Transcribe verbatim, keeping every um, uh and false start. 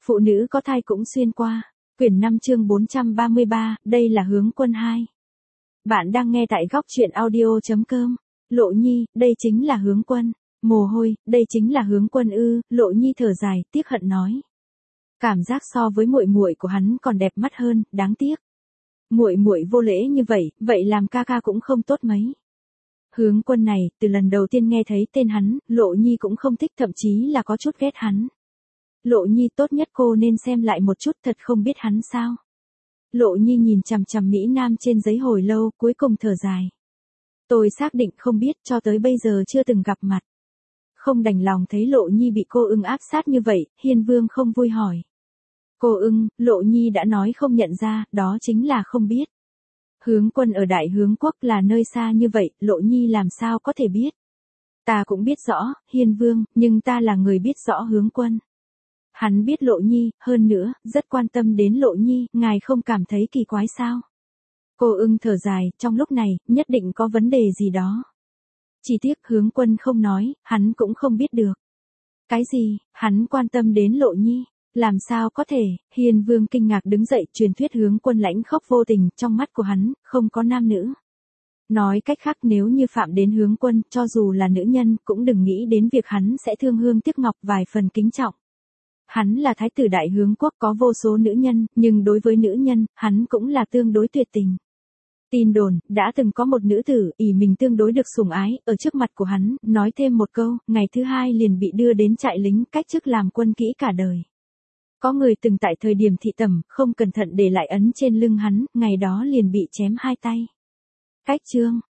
Phụ nữ có thai cũng xuyên qua. Quyển năm chương bốn trăm ba mươi ba, đây là hướng quân hai. Bạn đang nghe tại góc truyện audio chấm com. Lộ Nhi, đây chính là hướng quân. Mồ hôi, đây chính là hướng quân ư? Lộ Nhi thở dài, tiếc hận nói. Cảm giác so với muội muội của hắn còn đẹp mắt hơn, đáng tiếc. Muội muội vô lễ như vậy, vậy làm ca ca cũng không tốt mấy. Hướng quân này, từ lần đầu tiên nghe thấy tên hắn, Lộ Nhi cũng không thích, thậm chí là có chút ghét hắn. Lộ Nhi, tốt nhất cô nên xem lại một chút, thật không biết hắn sao. Lộ Nhi nhìn chằm chằm Mỹ Nam trên giấy hồi lâu, cuối cùng thở dài. Tôi xác định không biết, cho tới bây giờ chưa từng gặp mặt. Không đành lòng thấy Lộ Nhi bị cô ưng áp sát như vậy, Hiên Vương không vui hỏi. Cô ưng, Lộ Nhi đã nói không nhận ra, đó chính là không biết. Hướng quân ở Đại Hướng Quốc là nơi xa như vậy, Lộ Nhi làm sao có thể biết. Ta cũng biết rõ, Hiên Vương, nhưng ta là người biết rõ hướng quân. Hắn biết Lộ Nhi, hơn nữa, rất quan tâm đến Lộ Nhi, ngài không cảm thấy kỳ quái sao? Cô ưng thở dài, trong lúc này, nhất định có vấn đề gì đó. Chỉ tiếc hướng quân không nói, hắn cũng không biết được. Cái gì, hắn quan tâm đến Lộ Nhi? Làm sao có thể? Hiên Vương kinh ngạc đứng dậy, truyền thuyết hướng quân lãnh khốc vô tình, trong mắt của hắn, không có nam nữ. Nói cách khác, nếu như phạm đến hướng quân, cho dù là nữ nhân, cũng đừng nghĩ đến việc hắn sẽ thương hương tiếc ngọc, vài phần kính trọng. Hắn là thái tử Đại Hướng Quốc, có vô số nữ nhân, nhưng đối với nữ nhân, hắn cũng là tương đối tuyệt tình. Tin đồn, đã từng có một nữ tử, ỷ mình tương đối được sủng ái, ở trước mặt của hắn, nói thêm một câu, ngày thứ hai liền bị đưa đến trại lính, cách chức làm quân kỹ cả đời. Có người từng tại thời điểm thị tẩm, không cẩn thận để lại ấn trên lưng hắn, ngày đó liền bị chém hai tay. Cách chương,